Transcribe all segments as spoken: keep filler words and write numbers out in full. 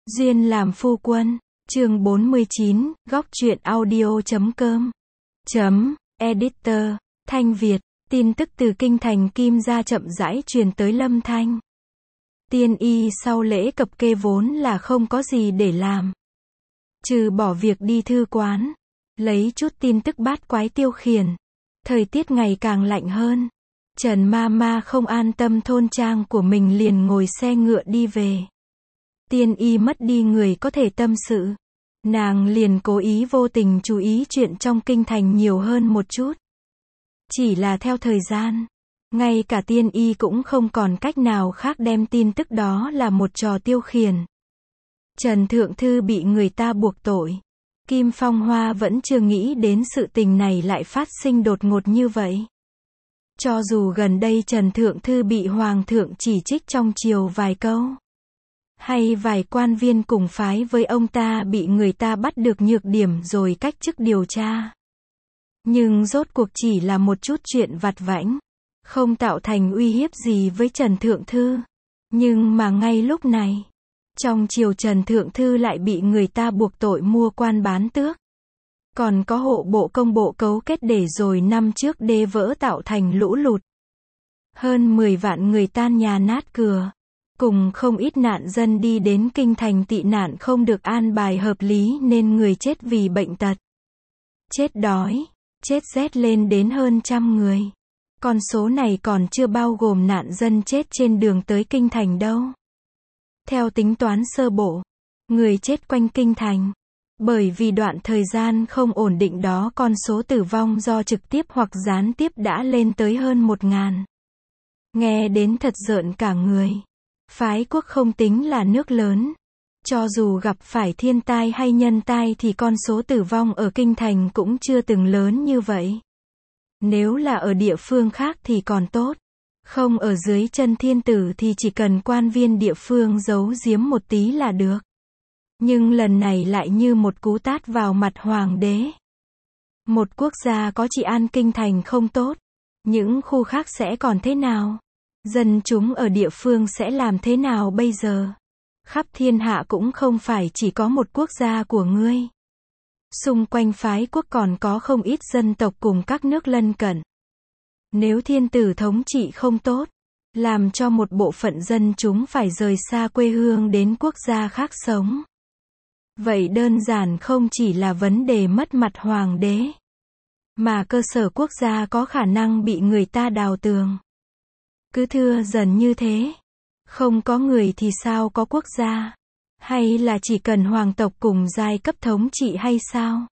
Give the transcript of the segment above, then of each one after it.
Duyên làm phu quân, chương bốn mươi chín, góc truyện audio chấm com. Chấm, editor, Thanh Việt, tin tức từ kinh thành Kim gia chậm rãi truyền tới Lâm Thanh. Tiên y sau lễ cập kê vốn là không có gì để làm. Trừ bỏ việc đi thư quán, lấy chút tin tức bát quái tiêu khiển. Thời tiết ngày càng lạnh hơn. Trần ma ma không an tâm thôn trang của mình liền ngồi xe ngựa đi về. Tiên y mất đi người có thể tâm sự. Nàng liền cố ý vô tình chú ý chuyện trong kinh thành nhiều hơn một chút. Chỉ là theo thời gian, ngay cả tiên y cũng không còn cách nào khác đem tin tức đó là một trò tiêu khiển. Trần Thượng Thư bị người ta buộc tội. Kim Phong Hoa vẫn chưa nghĩ đến sự tình này lại phát sinh đột ngột như vậy. Cho dù gần đây Trần Thượng Thư bị Hoàng thượng chỉ trích trong triều vài câu, hay vài quan viên cùng phái với ông ta bị người ta bắt được nhược điểm rồi cách chức điều tra. Nhưng rốt cuộc chỉ là một chút chuyện vặt vãnh, không tạo thành uy hiếp gì với Trần Thượng Thư. Nhưng mà ngay lúc này, trong triều Trần Thượng Thư lại bị người ta buộc tội mua quan bán tước. Còn có hộ bộ công bộ cấu kết để rồi năm trước đê vỡ tạo thành lũ lụt. Hơn mười vạn người tan nhà nát cửa. Cùng không ít nạn dân đi đến kinh thành tị nạn không được an bài hợp lý nên người chết vì bệnh tật, chết đói, chết rét lên đến hơn trăm người. Con số này còn chưa bao gồm nạn dân chết trên đường tới kinh thành đâu. Theo tính toán sơ bộ, người chết quanh kinh thành. Bởi vì đoạn thời gian không ổn định đó con số tử vong do trực tiếp hoặc gián tiếp đã lên tới hơn một ngàn. Nghe đến thật rợn cả người. Phái quốc không tính là nước lớn. Cho dù gặp phải thiên tai hay nhân tai thì con số tử vong ở kinh thành cũng chưa từng lớn như vậy. Nếu là ở địa phương khác thì còn tốt. Không ở dưới chân thiên tử thì chỉ cần quan viên địa phương giấu giếm một tí là được. Nhưng lần này lại như một cú tát vào mặt hoàng đế. Một quốc gia có trị an kinh thành không tốt, những khu khác sẽ còn thế nào? Dân chúng ở địa phương sẽ làm thế nào bây giờ? Khắp thiên hạ cũng không phải chỉ có một quốc gia của ngươi. Xung quanh phái quốc còn có không ít dân tộc cùng các nước lân cận. Nếu thiên tử thống trị không tốt, làm cho một bộ phận dân chúng phải rời xa quê hương đến quốc gia khác sống. Vậy đơn giản không chỉ là vấn đề mất mặt hoàng đế, mà cơ sở quốc gia có khả năng bị người ta đào tường. Cứ thưa dần như thế, không có người thì sao có quốc gia? Hay là chỉ cần hoàng tộc cùng giai cấp thống trị hay sao?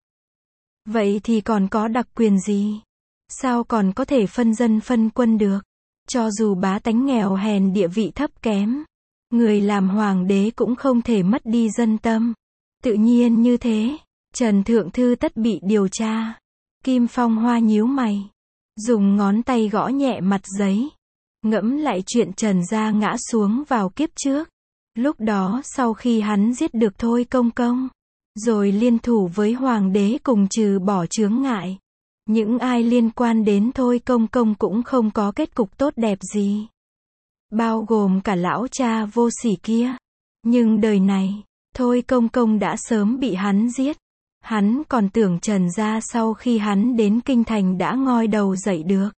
Vậy thì còn có đặc quyền gì? Sao còn có thể phân dân phân quân được? Cho dù bá tánh nghèo hèn địa vị thấp kém, người làm hoàng đế cũng không thể mất đi dân tâm. Tự nhiên như thế, Trần Thượng Thư tất bị điều tra. Kim Phong Hoa nhíu mày, dùng ngón tay gõ nhẹ mặt giấy. Ngẫm lại chuyện Trần gia ngã xuống vào kiếp trước. Lúc đó sau khi hắn giết được Thôi Công Công, rồi liên thủ với hoàng đế cùng trừ bỏ chướng ngại. Những ai liên quan đến Thôi Công Công cũng không có kết cục tốt đẹp gì. Bao gồm cả lão cha vô sỉ kia. Nhưng đời này, Thôi Công Công đã sớm bị hắn giết. Hắn còn tưởng Trần gia sau khi hắn đến kinh thành đã ngoi đầu dậy được.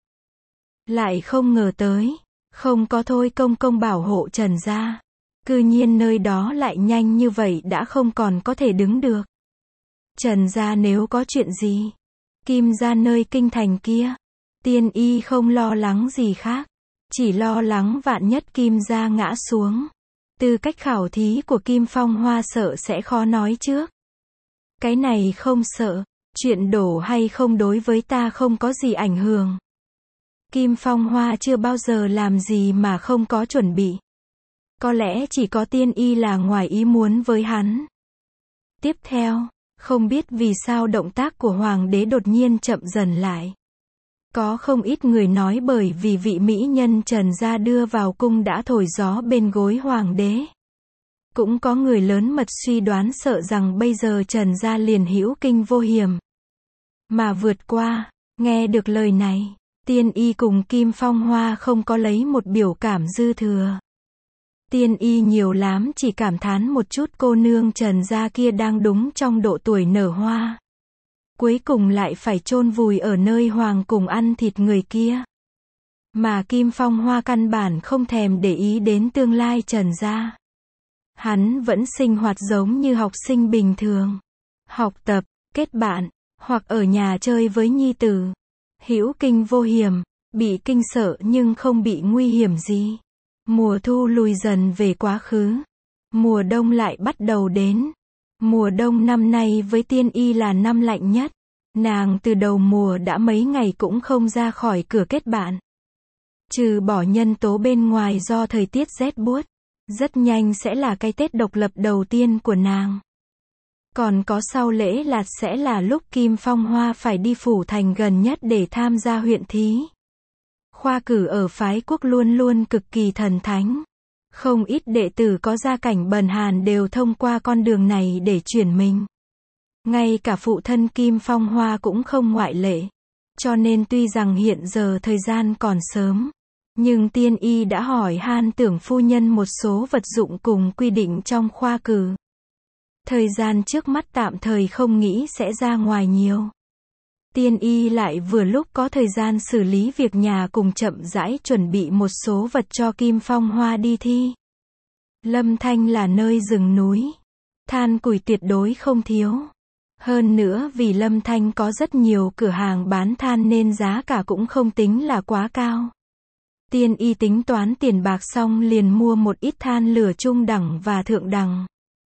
Lại không ngờ tới, không có Thôi Công Công bảo hộ Trần gia. Cư nhiên nơi đó lại nhanh như vậy đã không còn có thể đứng được. Trần gia nếu có chuyện gì, Kim gia nơi kinh thành kia, tiên y không lo lắng gì khác. Chỉ lo lắng vạn nhất Kim gia ngã xuống. Tư cách khảo thí của Kim Phong Hoa sợ sẽ khó nói trước. Cái này không sợ, chuyện đổ hay không đối với ta không có gì ảnh hưởng. Kim Phong Hoa chưa bao giờ làm gì mà không có chuẩn bị. Có lẽ chỉ có tiên y là ngoài ý muốn với hắn. Tiếp theo, không biết vì sao động tác của hoàng đế đột nhiên chậm dần lại. Có không ít người nói bởi vì vị mỹ nhân Trần gia đưa vào cung đã thổi gió bên gối hoàng đế. Cũng có người lớn mật suy đoán sợ rằng bây giờ Trần gia liền hữu kinh vô hiểm mà vượt qua. Nghe được lời này, tiên y cùng Kim Phong Hoa không có lấy một biểu cảm dư thừa. Tiên y nhiều lắm chỉ cảm thán một chút cô nương Trần gia kia đang đúng trong độ tuổi nở hoa. Cuối cùng lại phải chôn vùi ở nơi hoàng cùng ăn thịt người kia. Mà Kim Phong Hoa căn bản không thèm để ý đến tương lai Trần gia. Hắn vẫn sinh hoạt giống như học sinh bình thường. Học tập, kết bạn, hoặc ở nhà chơi với nhi tử. Hữu kinh vô hiểm, bị kinh sợ nhưng không bị nguy hiểm gì. Mùa thu lùi dần về quá khứ. Mùa đông lại bắt đầu đến. Mùa đông năm nay với Tiên y là năm lạnh nhất. Nàng từ đầu mùa đã mấy ngày cũng không ra khỏi cửa kết bạn. Trừ bỏ nhân tố bên ngoài do thời tiết rét buốt. Rất nhanh sẽ là cái Tết độc lập đầu tiên của nàng. Còn có sau lễ Lạt sẽ là lúc Kim Phong Hoa phải đi phủ thành gần nhất để tham gia huyện thí. Khoa cử ở phái quốc luôn luôn cực kỳ thần thánh. Không ít đệ tử có gia cảnh bần hàn đều thông qua con đường này để chuyển mình. Ngay cả phụ thân Kim Phong Hoa cũng không ngoại lệ. Cho nên tuy rằng hiện giờ thời gian còn sớm, nhưng Tiên y đã hỏi han Tưởng phu nhân một số vật dụng cùng quy định trong khoa cử. Thời gian trước mắt tạm thời không nghĩ sẽ ra ngoài nhiều. Tiên y lại vừa lúc có thời gian xử lý việc nhà cùng chậm rãi chuẩn bị một số vật cho Kim Phong Hoa đi thi. Lâm Thanh là nơi rừng núi. Than củi tuyệt đối không thiếu. Hơn nữa vì Lâm Thanh có rất nhiều cửa hàng bán than nên giá cả cũng không tính là quá cao. Tiên y tính toán tiền bạc xong liền mua một ít than lửa trung đẳng và thượng đẳng.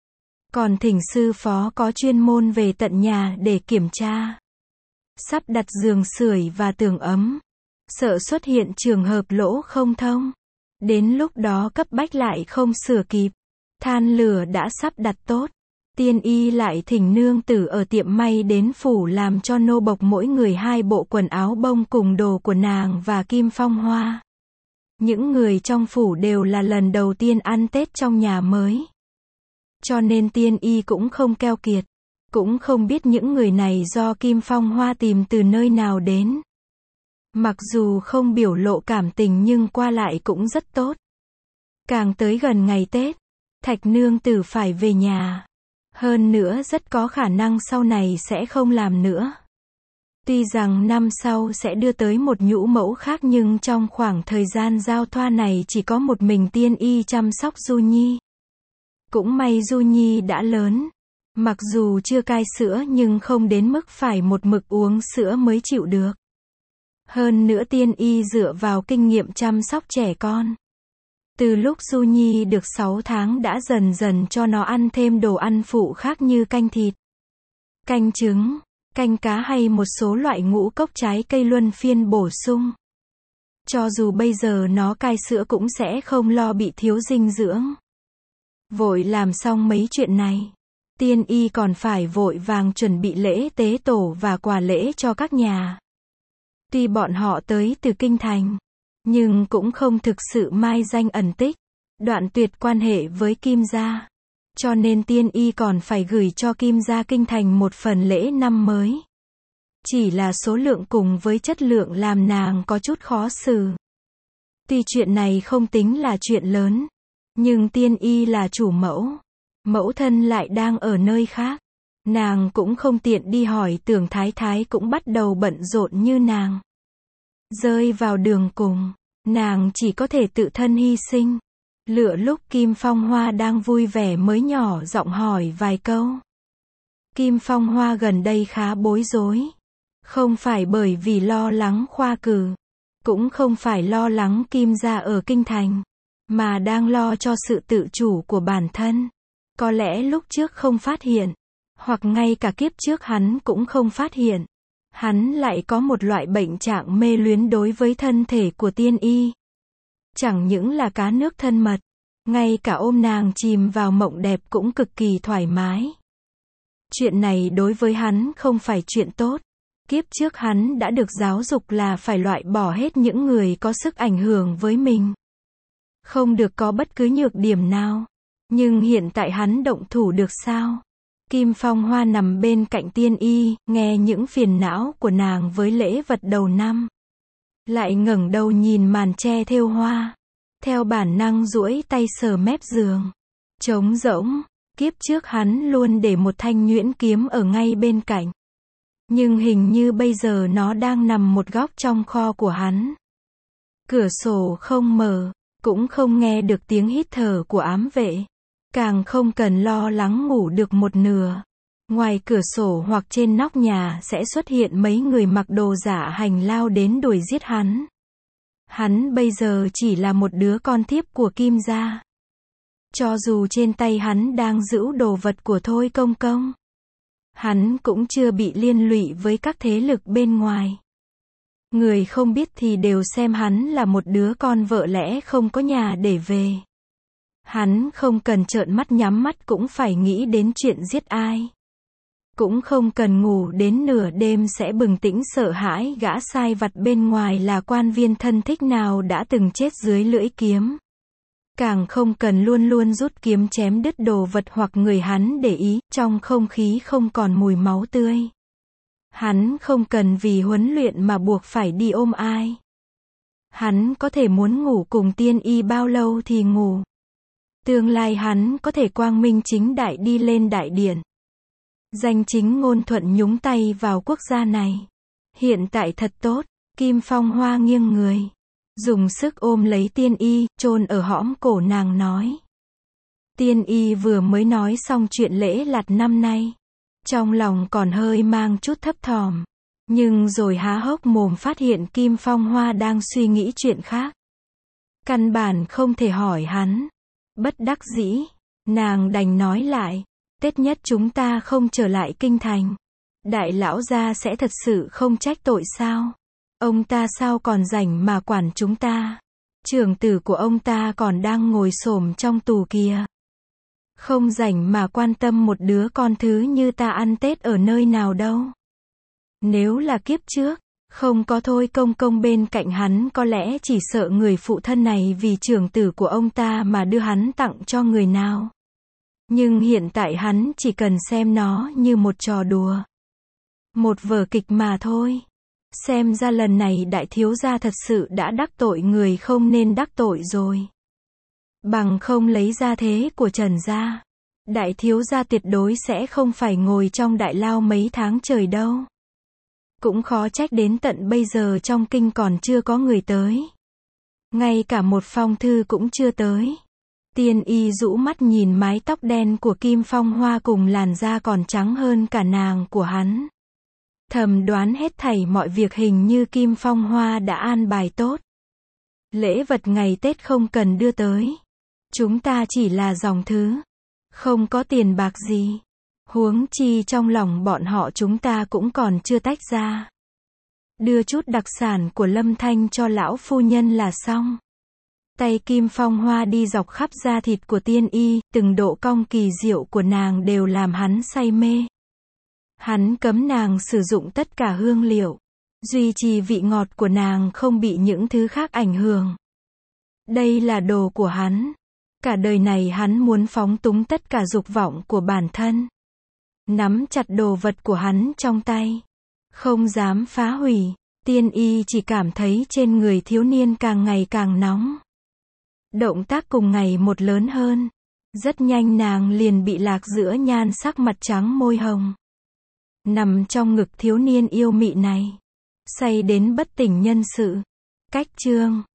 Còn thỉnh sư phó có chuyên môn về tận nhà để kiểm tra. Sắp đặt giường sưởi và tường ấm. Sợ xuất hiện trường hợp lỗ không thông. Đến lúc đó cấp bách lại không sửa kịp. Than lửa đã sắp đặt tốt. Tiên y lại thỉnh nương tử ở tiệm may đến phủ làm cho nô bộc mỗi người hai bộ quần áo bông cùng đồ của nàng và Kim Phong Hoa. Những người trong phủ đều là lần đầu tiên ăn Tết trong nhà mới. Cho nên Tiên y cũng không keo kiệt. Cũng không biết những người này do Kim Phong Hoa tìm từ nơi nào đến. Mặc dù không biểu lộ cảm tình nhưng qua lại cũng rất tốt. Càng tới gần ngày Tết, Thạch nương tử phải về nhà. Hơn nữa rất có khả năng sau này sẽ không làm nữa. Tuy rằng năm sau sẽ đưa tới một nhũ mẫu khác nhưng trong khoảng thời gian giao thoa này chỉ có một mình Tiên y chăm sóc Du Nhi. Cũng may Du Nhi đã lớn. Mặc dù chưa cai sữa nhưng không đến mức phải một mực uống sữa mới chịu được. Hơn nữa Tiên y dựa vào kinh nghiệm chăm sóc trẻ con. Từ lúc Du Nhi được sáu tháng đã dần dần cho nó ăn thêm đồ ăn phụ khác như canh thịt, canh trứng, canh cá hay một số loại ngũ cốc trái cây luân phiên bổ sung. Cho dù bây giờ nó cai sữa cũng sẽ không lo bị thiếu dinh dưỡng. Vội làm xong mấy chuyện này, Tiên y còn phải vội vàng chuẩn bị lễ tế tổ và quà lễ cho các nhà. Tuy bọn họ tới từ kinh thành, nhưng cũng không thực sự mai danh ẩn tích, đoạn tuyệt quan hệ với Kim gia. Cho nên Tiên y còn phải gửi cho Kim gia kinh thành một phần lễ năm mới. Chỉ là số lượng cùng với chất lượng làm nàng có chút khó xử. Tuy chuyện này không tính là chuyện lớn, nhưng Tiên y là chủ mẫu. Mẫu thân lại đang ở nơi khác. Nàng cũng không tiện đi hỏi Tưởng thái thái cũng bắt đầu bận rộn như nàng. Rơi vào đường cùng, nàng chỉ có thể tự thân hy sinh. Lựa lúc Kim Phong Hoa đang vui vẻ mới nhỏ giọng hỏi vài câu. Kim Phong Hoa gần đây khá bối rối. Không phải bởi vì lo lắng khoa cử, cũng không phải lo lắng Kim gia ở kinh thành, mà đang lo cho sự tự chủ của bản thân. Có lẽ lúc trước không phát hiện, hoặc ngay cả kiếp trước hắn cũng không phát hiện. Hắn lại có một loại bệnh trạng mê luyến đối với thân thể của Tiên y. Chẳng những là cá nước thân mật, ngay cả ôm nàng chìm vào mộng đẹp cũng cực kỳ thoải mái. Chuyện này đối với hắn không phải chuyện tốt. Kiếp trước hắn đã được giáo dục là phải loại bỏ hết những người có sức ảnh hưởng với mình. Không được có bất cứ nhược điểm nào. Nhưng hiện tại hắn động thủ được sao? Kim Phong Hoa nằm bên cạnh Tiên y, nghe những phiền não của nàng với lễ vật đầu năm. Lại ngẩng đầu nhìn màn tre thêu hoa. theo bản năng duỗi tay sờ mép giường. Trống rỗng, kiếp trước hắn luôn để một thanh nhuyễn kiếm ở ngay bên cạnh. Nhưng hình như bây giờ nó đang nằm một góc trong kho của hắn. Cửa sổ không mở, cũng không nghe được tiếng hít thở của ám vệ. Càng không cần lo lắng ngủ được một nửa. Ngoài cửa sổ hoặc trên nóc nhà sẽ xuất hiện mấy người mặc đồ giả hành lao đến đuổi giết hắn. Hắn bây giờ chỉ là một đứa con thiếp của Kim gia. Cho dù trên tay hắn đang giữ đồ vật của Thôi Công Công, hắn cũng chưa bị liên lụy với các thế lực bên ngoài. Người không biết thì đều xem hắn là một đứa con vợ lẽ không có nhà để về. Hắn không cần trợn mắt nhắm mắt cũng phải nghĩ đến chuyện giết ai. Cũng không cần ngủ đến nửa đêm sẽ bừng tỉnh sợ hãi gã sai vặt bên ngoài là quan viên thân thích nào đã từng chết dưới lưỡi kiếm. Càng không cần luôn luôn rút kiếm chém đứt đồ vật hoặc người hắn để ý, trong không khí không còn mùi máu tươi. Hắn không cần vì huấn luyện mà buộc phải đi ôm ai. Hắn có thể muốn ngủ cùng tiên y bao lâu thì ngủ. Tương lai hắn có thể quang minh chính đại đi lên đại điện. Danh chính ngôn thuận nhúng tay vào quốc gia này. Hiện tại thật tốt, Kim Phong Hoa nghiêng người. Dùng sức ôm lấy tiên y, chôn ở hõm cổ nàng nói. Tiên y vừa mới nói xong chuyện lễ lạt năm nay. Trong lòng còn hơi mang chút thấp thỏm. Nhưng rồi há hốc mồm phát hiện Kim Phong Hoa đang suy nghĩ chuyện khác. Căn bản không thể hỏi hắn. Bất đắc dĩ, nàng đành nói lại. Tết nhất chúng ta không trở lại kinh thành. Đại lão gia sẽ thật sự không trách tội sao? Ông ta sao còn rảnh mà quản chúng ta? Trưởng tử của ông ta còn đang ngồi xổm trong tù kìa. Không rảnh mà quan tâm một đứa con thứ như ta ăn Tết ở nơi nào đâu. Nếu là kiếp trước, không có Thôi Công Công bên cạnh hắn có lẽ chỉ sợ người phụ thân này vì trưởng tử của ông ta mà đưa hắn tặng cho người nào. Nhưng hiện tại hắn chỉ cần xem nó như một trò đùa. Một vở kịch mà thôi. Xem ra lần này đại thiếu gia thật sự đã đắc tội người không nên đắc tội rồi. Bằng không lấy ra thế của Trần gia, đại thiếu gia tuyệt đối sẽ không phải ngồi trong đại lao mấy tháng trời đâu. Cũng khó trách đến tận bây giờ trong kinh còn chưa có người tới. Ngay cả một phong thư cũng chưa tới. Tiên y rũ mắt nhìn mái tóc đen của Kim Phong Hoa cùng làn da còn trắng hơn cả nàng của hắn. Thầm đoán hết thảy mọi việc hình như Kim Phong Hoa đã an bài tốt. Lễ vật ngày Tết không cần đưa tới. Chúng ta chỉ là dòng thứ. Không có tiền bạc gì. Huống chi trong lòng bọn họ chúng ta cũng còn chưa tách ra. Đưa chút đặc sản của Lâm Thanh cho lão phu nhân là xong. Tay Kim Phong Hoa đi dọc khắp da thịt của tiên y, từng độ cong kỳ diệu của nàng đều làm hắn say mê. Hắn cấm nàng sử dụng tất cả hương liệu, duy trì vị ngọt của nàng không bị những thứ khác ảnh hưởng. Đây là đồ của hắn. Cả đời này hắn muốn phóng túng tất cả dục vọng của bản thân. Nắm chặt đồ vật của hắn trong tay. Không dám phá hủy. Tiên y chỉ cảm thấy trên người thiếu niên càng ngày càng nóng. Động tác cùng ngày một lớn hơn. Rất nhanh nàng liền bị lạc giữa nhan sắc mặt trắng môi hồng. Nằm trong ngực thiếu niên yêu mị này. Say đến bất tỉnh nhân sự. Cách chương